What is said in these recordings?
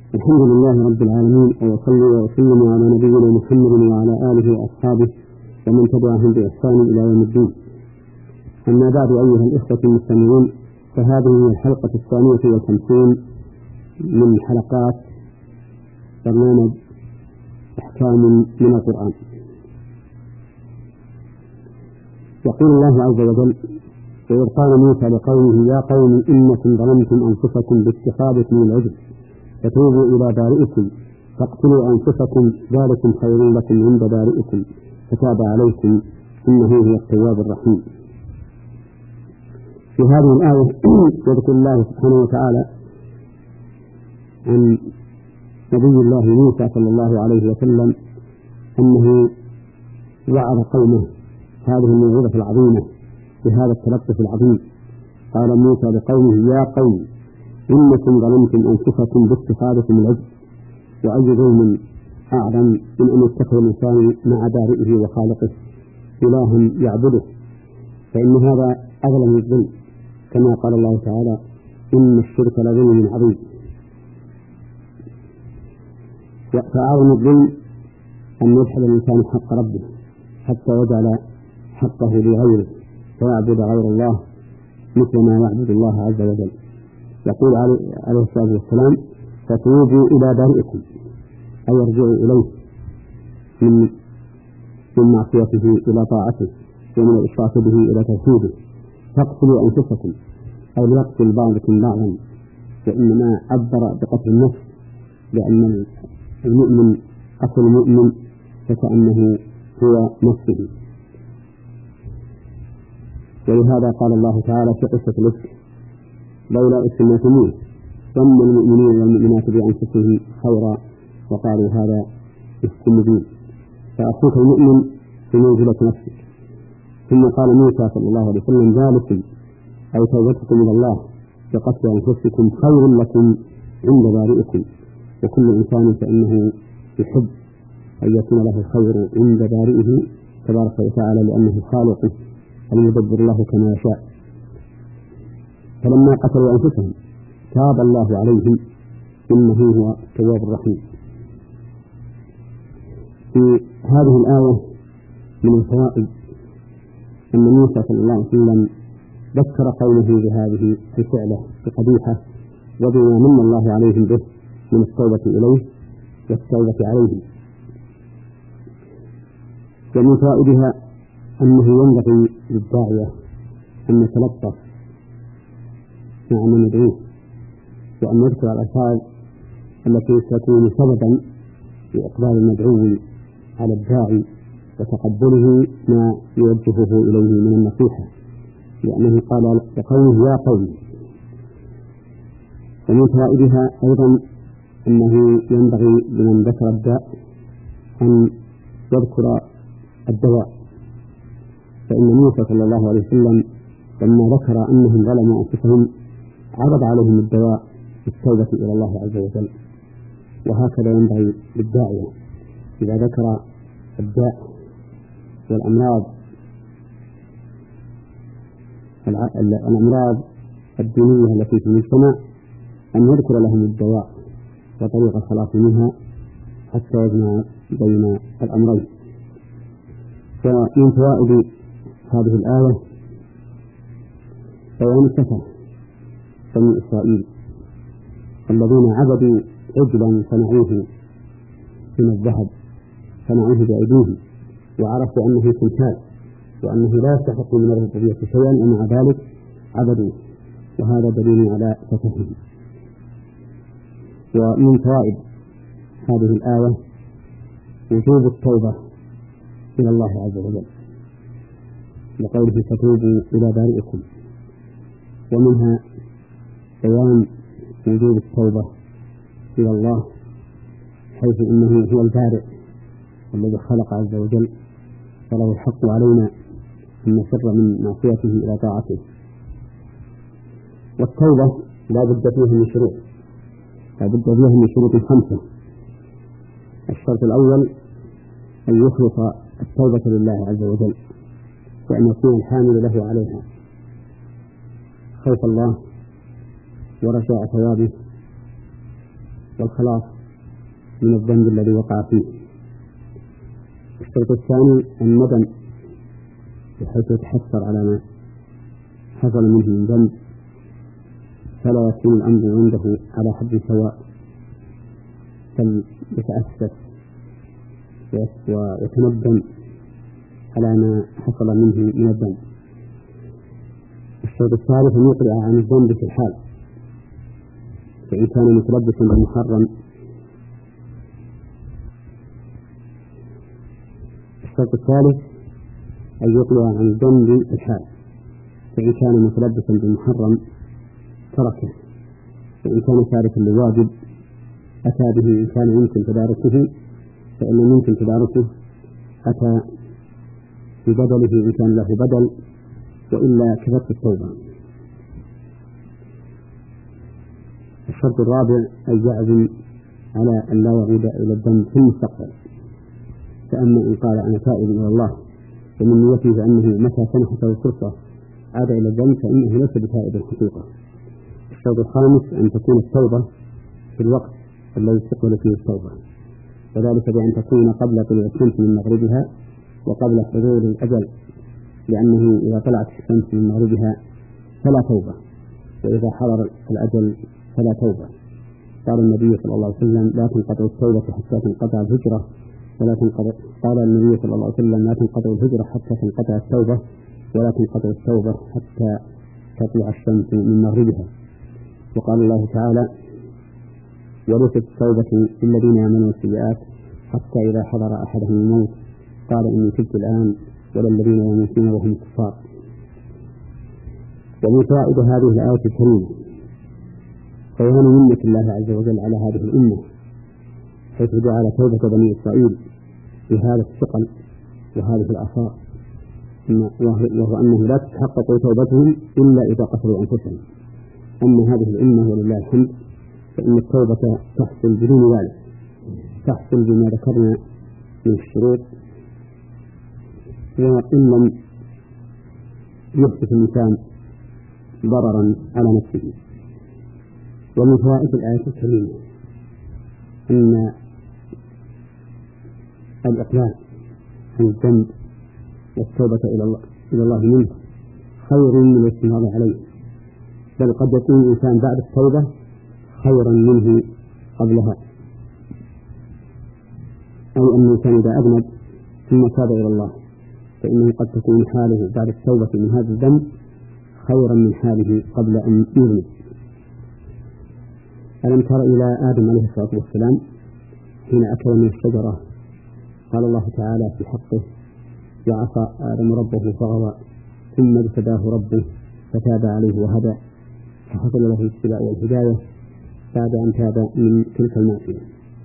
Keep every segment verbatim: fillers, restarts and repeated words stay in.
الحمد لله رب العالمين، وصلي وسلم على نبينا محمد وعلى آله وأصحابه ومن تبعهم بإحسان إلى يوم الدين. أما بعد، أيها الإخوة المستمعون، فهذه هي الحلقة الثانية والخمسين من حلقات برنامج أحكام من القرآن. يقول الله عز وجل: وإذ قال موسى لقومه يا قوم إنكم ظلمتم أنفسكم باتخاذكم العجل فتوبوا إلى بارئكم فاقتلوا أنفسكم ذلكم خير لكم عند بارئكم فتاب عليكم إنه هو التواب الرحيم. في هذه الآية يذكر الله سبحانه وتعالى عن نبي الله موسى صلى الله عليه وسلم أنه وعظ قومه هذه الموعظة العظيمة بهذا التلطف العظيم. قال موسى لقومه يا قوم إنكم ظلمتم أنفسكم باتخاذكم العجل، وأي ظلم أعظم من أن يتخذ الإنسان مع بارئه وخالقه إلها يعبده، فإن هذا أظلم الظلم، كما قال الله تعالى إن الشرك لظلم عظيم. فأعظم الظلم أن يجحد الإنسان حق ربه حتى يجعل حقه لغيره فيعبد غير الله مثل ما يعبد الله عز وجل. يقول عليه الصلاة والسلام: فتوبوا إلى بارئكم، أي يرجعوا إليه من من معصيته إلى طاعته ومن الإشراك به إلى توحيده. فاقتلوا أنفسكم، أي يقتل بعضكم بعضا، وإنما عبر بقتل النفس، لأن المؤمن قتل المؤمن فكأنه هو نفسه. ولهذا قال الله تعالى في قصة الإفك: لولا إذ سمعتموه ظن المؤمنين والمؤمنات بأنفسهم خيرا وقالوا هذا إفك مبين. فأخوك المؤمن في منزلة نفسك. ثم قال موسى صلى الله عليه وسلم: ذلكم أي توبتكم إلى الله بقتل أنفسكم خير لكم عند بارئكم. وكل إنسان فإنه يحب أن يكون له الخير عند بارئه تبارك وتعالى، لأنه خالقه المدبر له كما يشاء. فلما قتلوا أنفسهم تاب الله عليهم إنه هو التواب الرحيم. في هذه الآية من الفوائد أن موسى صلى الله عليه وسلم ذكر قومه بهذه الفعلة القبيحة وبما من الله عليهم به من التوبة إليه والتوبة عليهم. ومن فوائدها أنه ينبغي للداعية أن يتلطف مع من يدعوه، وأن يذكر الألفاظ التي تكون سببا لإقبال المدعو على الداعي وتقبله ما يوجهه إليه من النصيحة، لأنه قال لقومه يا قوم. ومن فوائدها أيضا أنه ينبغي لمن ذكر الداء أن يذكر الدواء، فإن موسى صلى الله عليه وسلم لما ذكر أنهم ظلموا أنفسهم عرض عليهم الدواء بالتوبة إلى الله عز وجل. وهكذا ينبغي للداعية إذا ذكر الداء والأمراض الأمراض الدينية التي في المجتمع أن يذكر لهم الدواء وطريق الخلاص منها حتى يجمع بين الأمرين. فمن فوائد هذه الآية بيان السفه بني إسرائيل الذين عبدوا عجلا صنعوه من الذهب، صنعوه بأيديهم وعرفوا أنه تمثال وأنه لا يستحق من الربوبية شيئا، ومع ذلك عبدوا، وهذا دليل على سفههم. ومن فوائد هذه الآية وجوب التوبة إلى الله عز وجل لقوله فتوبوا إلى بارئكم، ومنها بيان وجوب التوبة إلى الله حيث إنه هو البارئ الذي خلق عز وجل، فله الحق علينا أن نفر من معصيته إلى طاعته. والتوبة لا بد فيها من شروط، لا بد فيها من شروط خمسة. الشرط الأول أن يخلص التوبة لله عز وجل، وأن يكون الحامل له عليها خوف الله ورجاء ثوابه والخلاص من الذنب الذي وقع فيه. الشرط الثاني الندم بحيث يتحسر على ما حصل منه من ذنب، فلا يكون الأمر عنده على حد سواء، بل يتأسف ويتندم على ما حصل منه من الذنب. الشرط الثالث أن يقلع عن الذنب في الحال، فإن كان متلبسا بالمحرم. الشرط الثالث أن يقلع عن الذنب في الحال، فإن كان متلبسا بالمحرم تركه، فإن كان تاركا للواجب أتى به إن كان يمكن تداركه، فإن لم يمكن تداركه أتى ببدله إن كان له بدل، وإلا كفت التوبة. الشرط الرابع أن يعزم على أن لا يعود إلى الذنب في المستقبل، فأما إن قال أنا تائب إلى الله ومن نيته أنه متى سنحت له فرصة عاد إلى الذنب فإنه ليس بتائب الحقيقة. الشرط الخامس أن تكون التوبة في الوقت الذي استقبل فيه التوبة، وذلك بأن تكون قبل طلوع الشمس من مغربها وقبل حضور الأجل، لأنه إذا طلعت الشمس من مغربها فلا توبة، وإذا حضر الأجل فلا توبة. قال النبي صلى الله عليه وسلم لا تنقطع التوبة حتى تنقطع الهجرة، ولا تنقطع قال النبي صلى الله عليه وسلم لا تنقطع الهجرة حتى تنقطع التوبة، ولا تنقطع التوبة حتى تطلع الشمس من مغربها. وقال الله تعالى وليست التوبة للذين يعملون السيئات حتى إذا حضر أحدهم الموت قال إني تبت الآن ولا الذين يموتون وهم كفار. ومن فوائد هذه الآية الكريمة بيان منة الله عز وجل على هذه الأمة، حيث جعل توبة بني إسرائيل بهذا الثقل وهذه الآثار، وهو أنه لا تتحقق توبتهم إلا إذا قتلوا أنفسهم. أما هذه الأمة ولله الحمد فإن التوبة تحصل بدون ذلك، تحصل بما ذكرنا من الشروط، وإن لم يحدث الإنسان ضررا على نفسه. ومن فوائد الآية الكريمة أن الإقلاع عن الذنب والتوبة إلى الله إلى الله منه خير من الاستمرار عليه، بل قد يكون الإنسان بعد التوبة خيرا منه قبلها، أي أن الإنسان إذا أذنب ثم تاب إلى الله فإنه قد تكون حاله بعد التوبة من هذا الذنب خيرا من حاله قبل أن يذنب. ألم تر إلى آدم عليه الصلاة والسلام حين أكل من الشجرة قال الله تعالى في حقه وعصى آدم ربه فغوى ثم اجتباه ربه فتاب عليه وهدى، فحصل له الاتباع والهداية بعد أن تاب من تلك المعصية.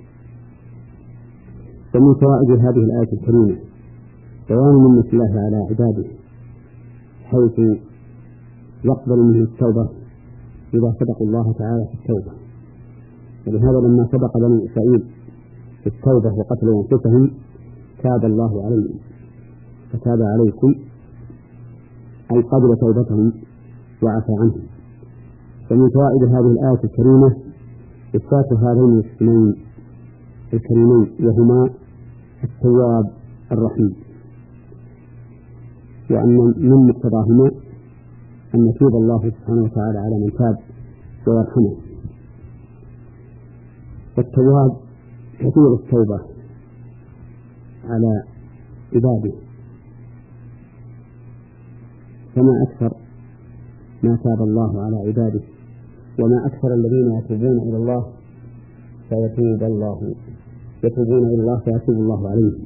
ومن فوائد هذه الآية الكريمة بيان منة الله على عباده، حيث يقبل منه التوبة إذا صدقوا الله تعالى في التوبة. ولهذا لما صدق بني إسرائيل في التوبة وقتلوا أنفسهم تاب الله عليهم فتاب عليكم، أي قبل توبتهم وعفى عنهم. ومن فوائد هذه الآية الكريمة إثبات هذين الاسمين الكريمين وهما التواب الرحيم، وأن من مقتضاهما أن يتوب الله سبحانه وتعالى على من تاب ويرحمه. والتواب كثير التوبة على عباده، فما أكثر ما تاب الله على عباده، وما أكثر الذين يتوبون إلى الله فيتوب الله يتوبون إلى الله فيتوب الله عليهم.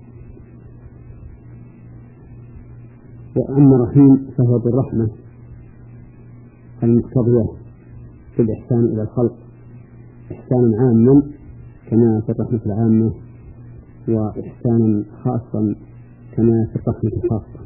وأما الرحيم فهو بالرحمة المقتضية في الإحسان إلى الخلق إحسانا عاما كما في الرحمة العامة، وإحسانا خاصا كما في الرحمة الخاصة.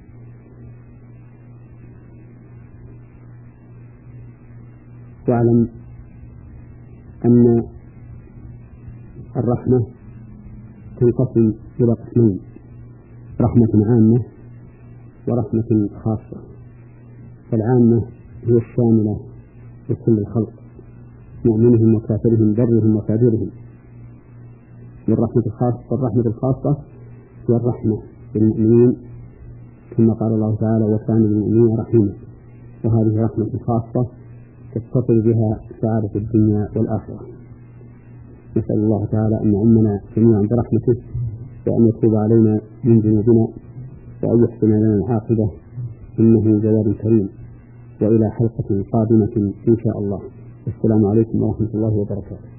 واعلم أن الرحمة تنقسم إلى قسمين: رحمة عامة ورحمة خاصة. فالعامة هي الشاملة لكل الخلق مؤمنهم وكافرهم برهم وفاجرهم. والرحمة الخاصة والرحمة الخاصة هي الرحمة بالمؤمنين كما قال الله تعالى وكان بالمؤمنين رحيما، وهذه رحمة خاصة تتصل بها سعادة الدنيا والآخرة. نسأل الله تعالى أن يعمنا جميعا برحمته، وأن يتوب علينا من ذنوبنا، وأن يحسن لنا العاقبة، إنه جواد كريم. وإلى حلقة قادمة إن شاء الله. السلام عليكم ورحمة الله وبركاته.